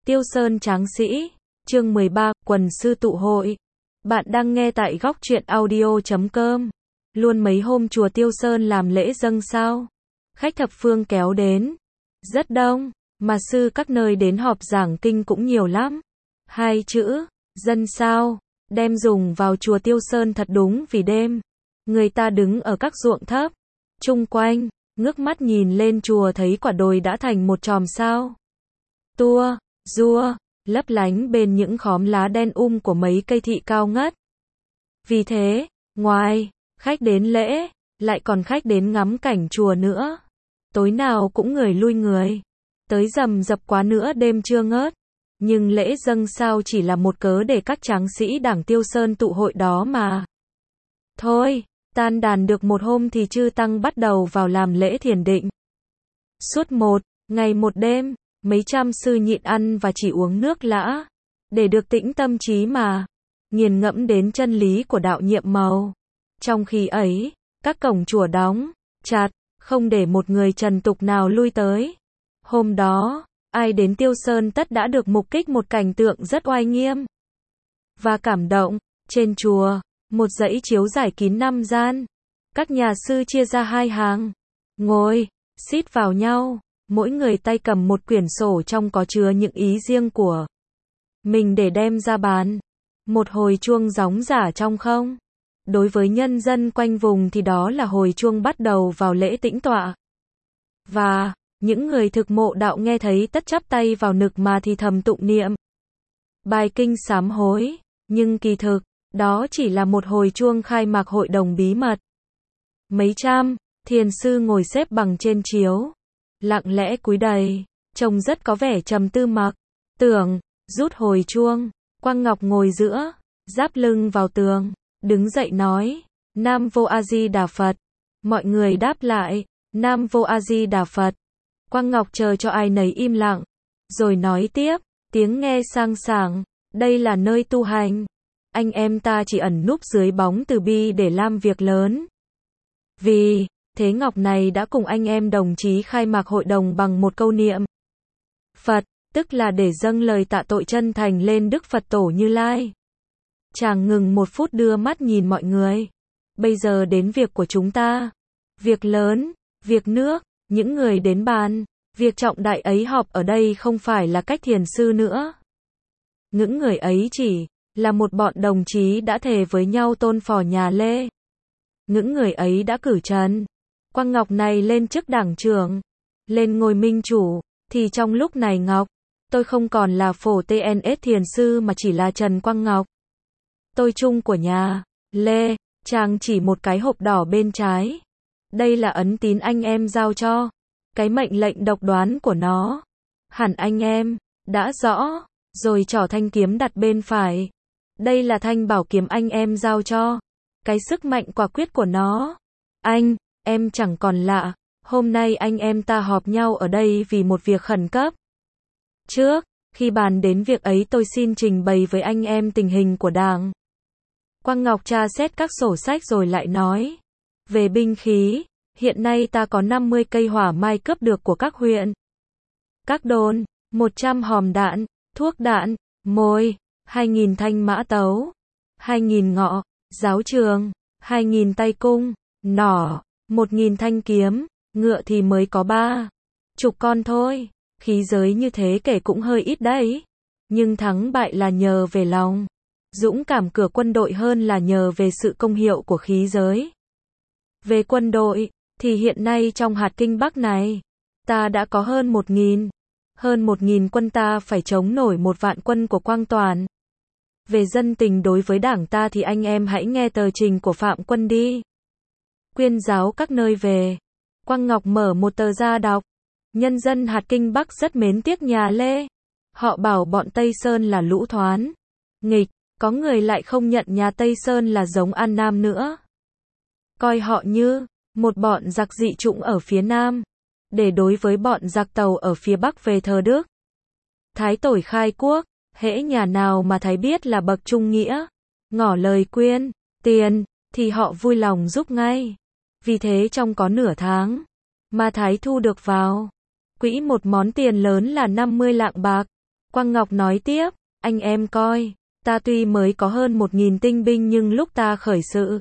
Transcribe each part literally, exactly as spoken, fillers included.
Tiêu Sơn Tráng Sĩ, chương mười ba, Quần sư tụ hội. Bạn đang nghe tại góc truyện audio chấm com. Luôn mấy hôm chùa Tiêu Sơn làm lễ dâng sao. Khách thập phương kéo đến. Rất đông, mà sư các nơi đến họp giảng kinh cũng nhiều lắm. Hai chữ, dân sao, đem dùng vào chùa Tiêu Sơn thật đúng vì đêm. Người ta đứng ở các ruộng thấp, chung quanh, ngước mắt nhìn lên chùa thấy quả đồi đã thành một chòm sao. Tua, rua, lấp lánh bên những khóm lá đen um của mấy cây thị cao ngất. Vì thế, ngoài khách đến lễ, lại còn khách đến ngắm cảnh chùa nữa. Tối nào cũng người lui người, tới rầm rập quá nữa đêm chưa ngớt. Nhưng lễ dâng sao chỉ là một cớ để các tráng sĩ đảng Tiêu Sơn tụ hội đó mà. Thôi, tan đàn được một hôm thì chư tăng bắt đầu vào làm lễ thiền định. Suốt một ngày một đêm, mấy trăm sư nhịn ăn và chỉ uống nước lã, để được tĩnh tâm trí mà nghiền ngẫm đến chân lý của đạo nhiệm màu. Trong khi ấy, các cổng chùa đóng chặt, không để một người trần tục nào lui tới. Hôm đó, ai đến Tiêu Sơn tất đã được mục kích một cảnh tượng rất oai nghiêm và cảm động. Trên chùa, một dãy chiếu rải kín năm gian. Các nhà sư chia ra hai hàng, ngồi, xít vào nhau. Mỗi người tay cầm một quyển sổ trong có chứa những ý riêng của mình để đem ra bán. Một hồi chuông gióng giả trong không. Đối với nhân dân quanh vùng thì đó là hồi chuông bắt đầu vào lễ tĩnh tọa. Và những người thực mộ đạo nghe thấy tất chắp tay vào nực mà thì thầm tụng niệm bài kinh sám hối. Nhưng kỳ thực, đó chỉ là một hồi chuông khai mạc hội đồng bí mật. Mấy trăm thiền sư ngồi xếp bằng trên chiếu, lặng lẽ cúi đầy, trông rất có vẻ trầm tư mặc tưởng. Rút hồi chuông, Quang Ngọc ngồi giữa, giáp lưng vào tường, đứng dậy nói, Nam Vô A Di Đà Phật. Mọi người đáp lại, Nam Vô A Di Đà Phật. Quang Ngọc chờ cho ai nấy im lặng, rồi nói tiếp, tiếng nghe sang sảng, đây là nơi tu hành. Anh em ta chỉ ẩn núp dưới bóng từ bi để làm việc lớn. Vì thế Ngọc này đã cùng anh em đồng chí khai mạc hội đồng bằng một câu niệm Phật, tức là để dâng lời tạ tội chân thành lên Đức Phật Tổ Như Lai. Chàng ngừng một phút đưa mắt nhìn mọi người. Bây giờ đến việc của chúng ta. Việc lớn, việc nước, những người đến bàn, việc trọng đại ấy họp ở đây không phải là cách thiền sư nữa. Những người ấy chỉ là một bọn đồng chí đã thề với nhau tôn phò nhà Lê. Những người ấy đã cử Trần Quang Ngọc này lên chức đảng trưởng, lên ngôi minh chủ, thì trong lúc này Ngọc, tôi không còn là phổ tê en ét thiền sư mà chỉ là Trần Quang Ngọc. Tôi chung của nhà Lê. Chàng chỉ một cái hộp đỏ bên trái. Đây là ấn tín anh em giao cho. Cái mệnh lệnh độc đoán của nó. Hẳn anh em đã rõ. Rồi trỏ thanh kiếm đặt bên phải. Đây là thanh bảo kiếm anh em giao cho. Cái sức mạnh quả quyết của nó. Anh em chẳng còn lạ. Hôm nay anh em ta họp nhau ở đây vì một việc khẩn cấp. Trước khi bàn đến việc ấy tôi xin trình bày với anh em tình hình của đảng. Quang Ngọc tra xét các sổ sách rồi lại nói. Về binh khí, hiện nay ta có năm mươi cây hỏa mai cướp được của các huyện, các đồn, một trăm hòm đạn, thuốc đạn, mồi, hai nghìn thanh mã tấu, hai nghìn ngọ, giáo trường, hai nghìn tay cung, nỏ, một nghìn thanh kiếm, ngựa thì mới có ba chục con thôi. Khí giới như thế kể cũng hơi ít đấy. Nhưng thắng bại là nhờ về lòng dũng cảm của quân đội hơn là nhờ về sự công hiệu của khí giới. Về quân đội, thì hiện nay trong hạt kinh Bắc này, ta đã có hơn một nghìn. Hơn một nghìn quân ta phải chống nổi một vạn quân của Quang Toàn. Về dân tình đối với đảng ta thì anh em hãy nghe tờ trình của Phạm Quân đi. Quyên giáo các nơi về. Quang Ngọc mở một tờ ra đọc. Nhân dân hạt kinh Bắc rất mến tiếc nhà Lê. Họ bảo bọn Tây Sơn là lũ thoán nghịch. Có người lại không nhận nhà Tây Sơn là giống An Nam nữa. Coi họ như một bọn giặc dị chủng ở phía Nam, để đối với bọn giặc Tàu ở phía Bắc về thờ Đức. Thái Tổi khai quốc, hễ nhà nào mà Thái biết là bậc trung nghĩa, ngỏ lời quyên tiền, thì họ vui lòng giúp ngay. Vì thế trong có nửa tháng, mà Thái thu được vào quỹ một món tiền lớn là năm mươi lạng bạc. Quang Ngọc nói tiếp, anh em coi, ta tuy mới có hơn một nghìn tinh binh nhưng lúc ta khởi sự,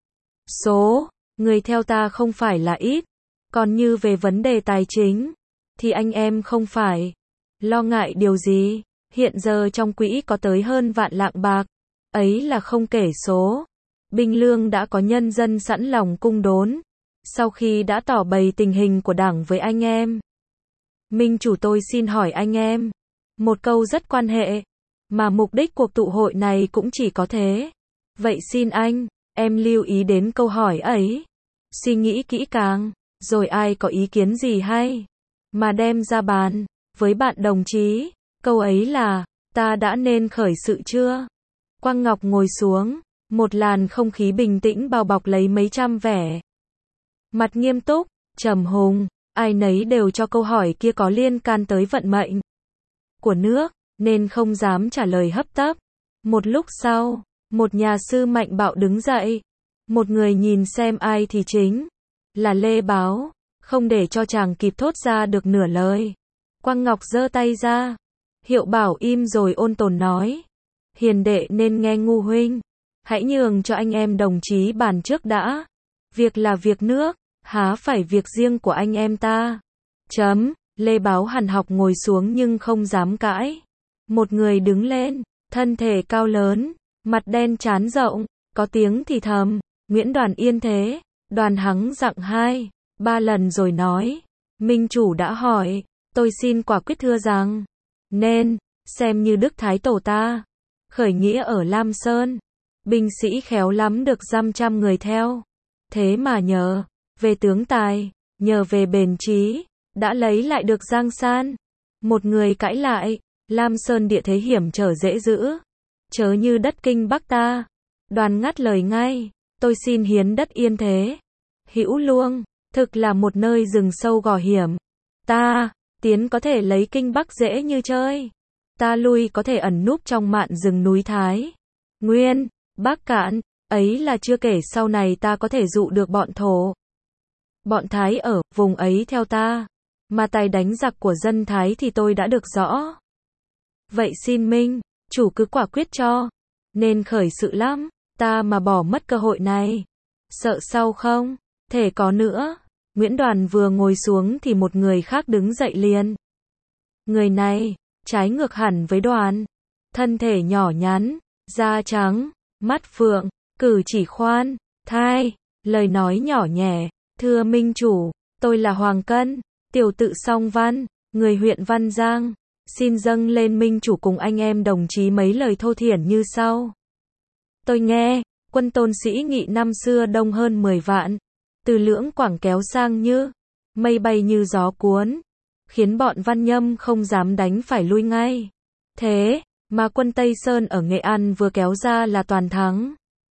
số người theo ta không phải là ít, còn như về vấn đề tài chính, thì anh em không phải lo ngại điều gì, hiện giờ trong quỹ có tới hơn vạn lạng bạc, ấy là không kể số binh lương đã có nhân dân sẵn lòng cung đốn, sau khi đã tỏ bày tình hình của đảng với anh em. Minh chủ tôi xin hỏi anh em, một câu rất quan hệ, mà mục đích cuộc tụ hội này cũng chỉ có thế. Vậy xin anh, em lưu ý đến câu hỏi ấy, suy nghĩ kỹ càng, rồi ai có ý kiến gì hay, mà đem ra bàn, với bạn đồng chí, câu ấy là, ta đã nên khởi sự chưa? Quang Ngọc ngồi xuống, một làn không khí bình tĩnh bao bọc lấy mấy trăm vẻ mặt nghiêm túc, trầm hùng, ai nấy đều cho câu hỏi kia có liên can tới vận mệnh của nước, nên không dám trả lời hấp tấp. Một lúc sau, một nhà sư mạnh bạo đứng dậy, một người nhìn xem ai thì chính là Lê Báo, không để cho chàng kịp thốt ra được nửa lời. Quang Ngọc giơ tay ra, hiệu bảo im rồi ôn tồn nói, hiền đệ nên nghe ngu huynh, hãy nhường cho anh em đồng chí bàn trước đã, việc là việc nước, há phải việc riêng của anh em ta. Chấm, Lê Báo hằn học ngồi xuống nhưng không dám cãi. Một người đứng lên, thân thể cao lớn, mặt đen trán rộng, có tiếng thì thầm, Nguyễn Đoàn Yên thế, Đoàn hắng dặng hai, ba lần rồi nói, Minh chủ đã hỏi, tôi xin quả quyết thưa rằng, nên, xem như Đức Thái Tổ ta, khởi nghĩa ở Lam Sơn, binh sĩ khéo lắm được dăm trăm người theo, thế mà nhờ về tướng tài, nhờ về bền trí, đã lấy lại được Giang San. Một người cãi lại, Lam Sơn địa thế hiểm trở dễ giữ, chớ như đất Kinh Bắc ta. Đoàn ngắt lời ngay, tôi xin hiến đất Yên thế. Hữu Luông, thực là một nơi rừng sâu gò hiểm. Ta, tiến có thể lấy Kinh Bắc dễ như chơi. Ta lui có thể ẩn núp trong mạn rừng núi Thái Nguyên, Bắc Cạn, ấy là chưa kể sau này ta có thể dụ được bọn Thổ. Bọn Thái ở vùng ấy theo ta, mà tài đánh giặc của dân Thái thì tôi đã được rõ. Vậy xin Minh chủ cứ quả quyết cho, nên khởi sự lắm, ta mà bỏ mất cơ hội này, sợ sau không thể có nữa. Nguyễn Đoàn vừa ngồi xuống thì một người khác đứng dậy liền. Người này trái ngược hẳn với Đoàn, thân thể nhỏ nhắn, da trắng, mắt phượng, cử chỉ khoan thai, lời nói nhỏ nhẹ, thưa Minh chủ, tôi là Hoàng Cân, tiểu tự Song Văn, người huyện Văn Giang, xin dâng lên Minh chủ cùng anh em đồng chí mấy lời thô thiển như sau. Tôi nghe, quân Tôn Sĩ Nghị năm xưa đông hơn mười vạn, từ Lưỡng Quảng kéo sang như mây bay như gió cuốn, khiến bọn Văn Nhâm không dám đánh phải lui ngay. Thế mà quân Tây Sơn ở Nghệ An vừa kéo ra là toàn thắng.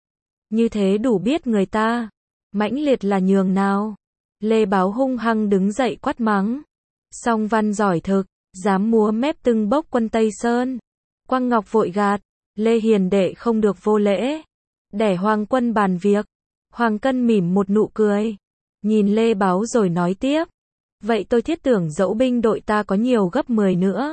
Như thế đủ biết người ta mãnh liệt là nhường nào. Lê Báo hung hăng đứng dậy quát mắng. Song Văn giỏi thực, dám múa mép tưng bốc quân Tây Sơn. Quang Ngọc vội gạt, Lê hiền đệ không được vô lễ. Để Hoàng quân bàn việc. Hoàng Cân mỉm một nụ cười, nhìn Lê Báo rồi nói tiếp. Vậy tôi thiết tưởng dẫu binh đội ta có nhiều gấp mười nữa,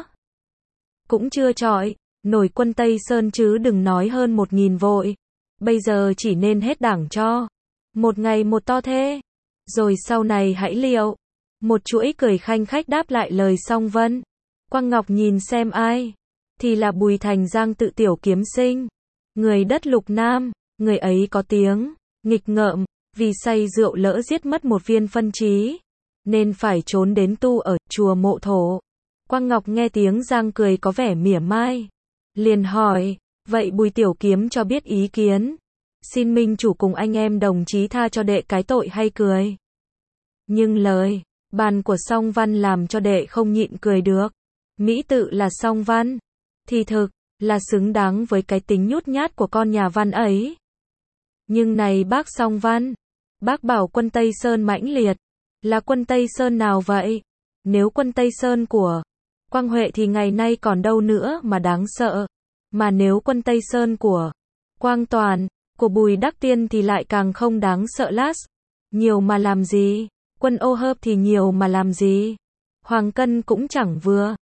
cũng chưa chọi nổi quân Tây Sơn chứ đừng nói hơn một nghìn vội. Bây giờ chỉ nên hết đảng cho. Một ngày một to thế. Rồi sau này hãy liệu. Một chuỗi cười khanh khách đáp lại lời Song Vân. Quang Ngọc nhìn xem ai. Thì là Bùi Thành Giang tự tiểu kiếm sinh. Người đất Lục Nam. Người ấy có tiếng nghịch ngợm, vì say rượu lỡ giết mất một viên phân trí, nên phải trốn đến tu ở chùa Mộ Thổ. Quang Ngọc nghe tiếng Giang cười có vẻ mỉa mai, liền hỏi, vậy Bùi tiểu kiếm cho biết ý kiến, xin Minh chủ cùng anh em đồng chí tha cho đệ cái tội hay cười. Nhưng lời bàn của Song Văn làm cho đệ không nhịn cười được. Mỹ tự là Song Văn, thì thực là xứng đáng với cái tính nhút nhát của con nhà Văn ấy. Nhưng này bác Song Văn, bác bảo quân Tây Sơn mãnh liệt, là quân Tây Sơn nào vậy? Nếu quân Tây Sơn của Quang Huệ thì ngày nay còn đâu nữa mà đáng sợ, mà nếu quân Tây Sơn của Quang Toàn, của Bùi Đắc Tiên thì lại càng không đáng sợ lắm. Nhiều mà làm gì? Quân Ô Hợp thì nhiều mà làm gì? Hoàng Cân cũng chẳng vừa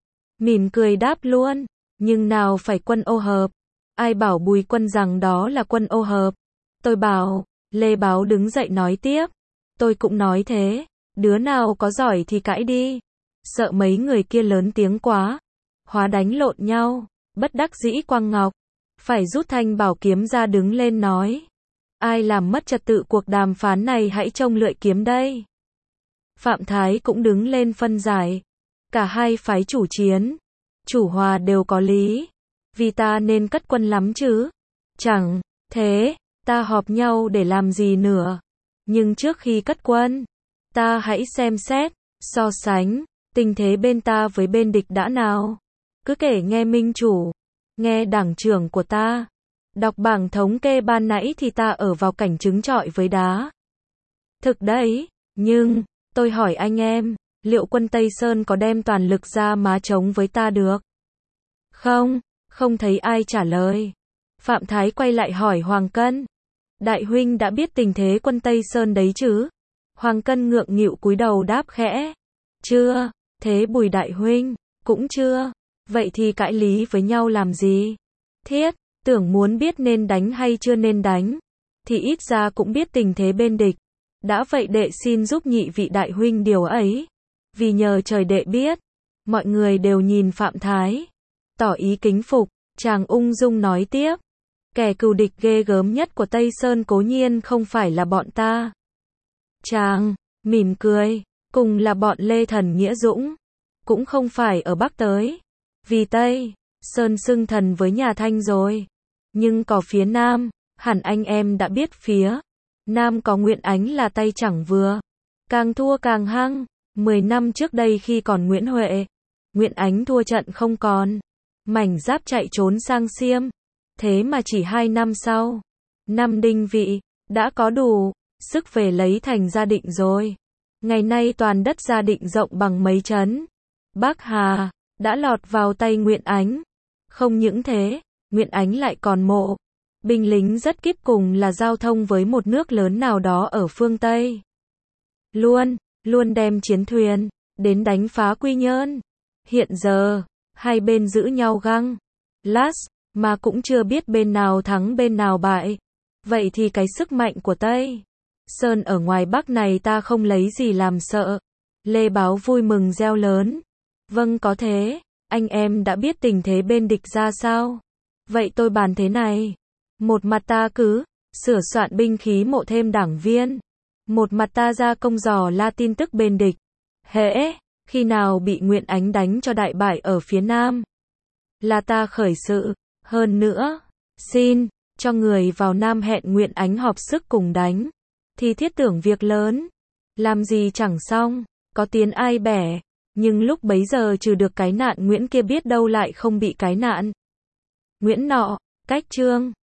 Mỉm cười đáp luôn, nhưng nào phải quân ô hợp. Ai bảo Bùi Quân rằng đó là quân ô hợp? Tôi bảo, Lê Báo đứng dậy nói tiếp. Tôi cũng nói thế, đứa nào có giỏi thì cãi đi. Sợ mấy người kia lớn tiếng quá, hóa đánh lộn nhau, bất đắc dĩ Quang Ngọc phải rút thanh bảo kiếm ra đứng lên nói. Ai làm mất trật tự cuộc đàm phán này hãy trông lưỡi kiếm đây. Phạm Thái cũng đứng lên phân giải. Cả hai phái chủ chiến, chủ hòa đều có lý. Vì ta nên cất quân lắm chứ. Chẳng thế, ta họp nhau để làm gì nữa. Nhưng trước khi cất quân, ta hãy xem xét, so sánh, tình thế bên ta với bên địch đã nào. Cứ kể nghe minh chủ, nghe đảng trưởng của ta. Đọc bảng thống kê ban nãy thì ta ở vào cảnh trứng trọi với đá. Thực đấy, nhưng, tôi hỏi anh em, liệu quân Tây Sơn có đem toàn lực ra má chống với ta được? Không, không thấy ai trả lời. Phạm Thái quay lại hỏi Hoàng Cân. Đại huynh đã biết tình thế quân Tây Sơn đấy chứ? Hoàng Cân ngượng nghịu cúi đầu đáp khẽ. Chưa, thế Bùi đại huynh, cũng chưa. Vậy thì cãi lý với nhau làm gì? Thiết, tưởng muốn biết nên đánh hay chưa nên đánh, thì ít ra cũng biết tình thế bên địch. Đã vậy đệ xin giúp nhị vị đại huynh điều ấy. Vì nhờ trời đệ biết, mọi người đều nhìn Phạm Thái, tỏ ý kính phục. Chàng ung dung nói tiếp. Kẻ cừu địch ghê gớm nhất của Tây Sơn cố nhiên không phải là bọn ta. Chàng mỉm cười, cùng là bọn Lê Thần Nghĩa Dũng, cũng không phải ở Bắc tới. Vì Tây Sơn xưng thần với nhà Thanh rồi. Nhưng có phía Nam, hẳn anh em đã biết phía Nam có Nguyễn Ánh là tay chẳng vừa. Càng thua càng hăng. Mười năm trước đây khi còn Nguyễn Huệ, Nguyễn Ánh thua trận không còn. Mảnh giáp chạy trốn sang Xiêm. Thế mà chỉ hai năm sau, năm Đinh Vị, đã có đủ sức về lấy thành Gia Định rồi. Ngày nay toàn đất Gia Định rộng bằng mấy trấn Bắc Hà, đã lọt vào tay Nguyễn Ánh. Không những thế, Nguyễn Ánh lại còn mộ binh lính rất kíp cùng là giao thông với một nước lớn nào đó ở phương Tây. Luôn, luôn đem chiến thuyền đến đánh phá Quy Nhơn. Hiện giờ, hai bên giữ nhau găng lás, mà cũng chưa biết bên nào thắng bên nào bại. Vậy thì cái sức mạnh của Tây Sơn ở ngoài Bắc này ta không lấy gì làm sợ. Lê Báo vui mừng reo lớn. Vâng có thế, anh em đã biết tình thế bên địch ra sao? Vậy tôi bàn thế này. Một mặt ta cứ sửa soạn binh khí mộ thêm đảng viên. Một mặt ta ra công dò la tin tức bên địch. Hễ, khi nào bị Nguyễn Ánh đánh cho đại bại ở phía Nam, là ta khởi sự. Hơn nữa, xin cho người vào Nam hẹn Nguyễn Ánh họp sức cùng đánh. Thì thiết tưởng việc lớn, làm gì chẳng xong, có tiến ai bẻ. Nhưng lúc bấy giờ trừ được cái nạn Nguyễn kia biết đâu lại không bị cái nạn Nguyễn nọ. Cách chương